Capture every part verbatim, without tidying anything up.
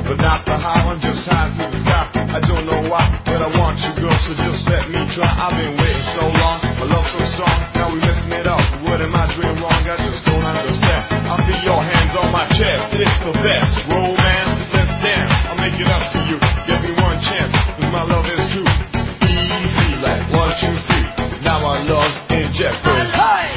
but not the how. I'm just high to the sky. I don't know why, but I want you, girl, so just let me try. I've been waiting so long, my love so strong. Now we messing it up. What am I doing wrong? I just don't understand. I feel your hands on my chest. It's the best romance. Let's dance. I'll make it up to you. Give me one chance, cause my love is true. Easy like one, two, three. Now our love's in jeopardy. Hey!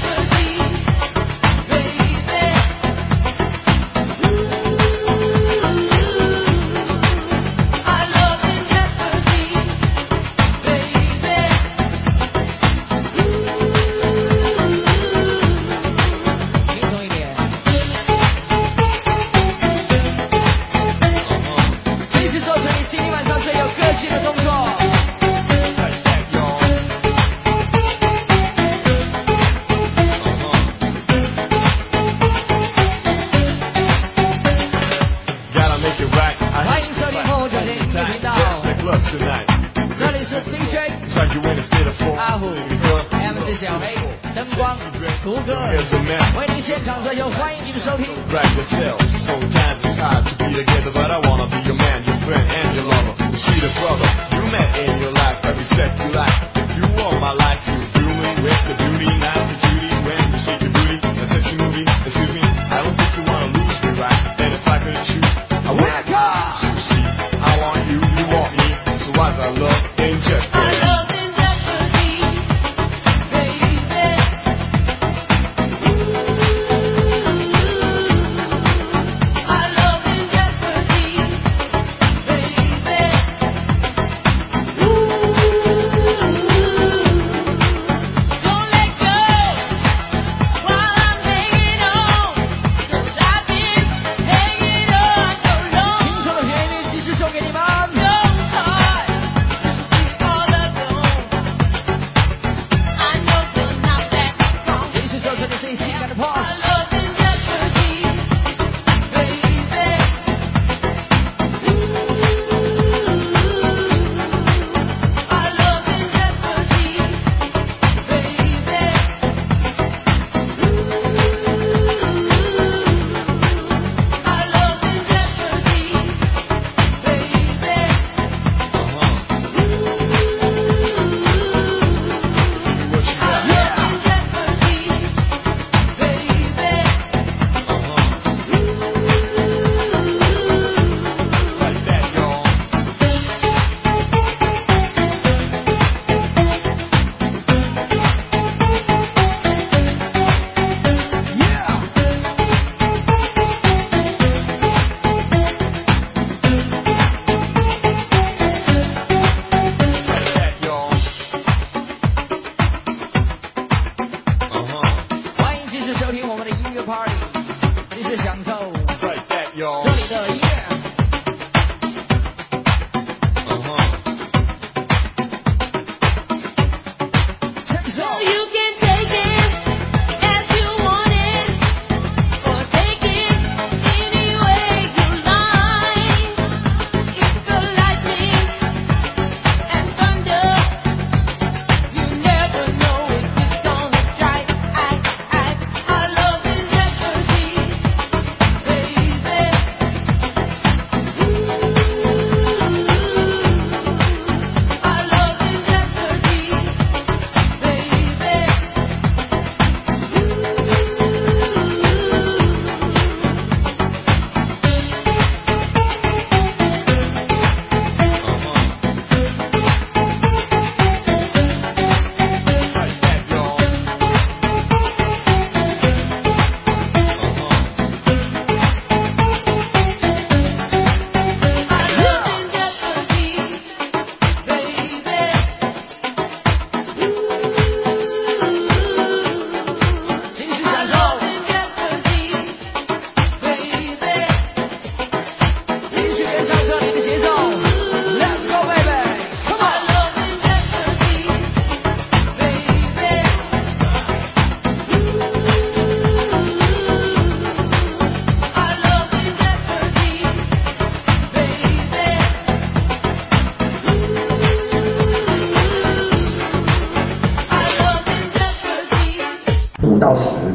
这里是 D J 阿虎 M C 小黑灯光图哥为您现场这首欢迎您的收听。 五到十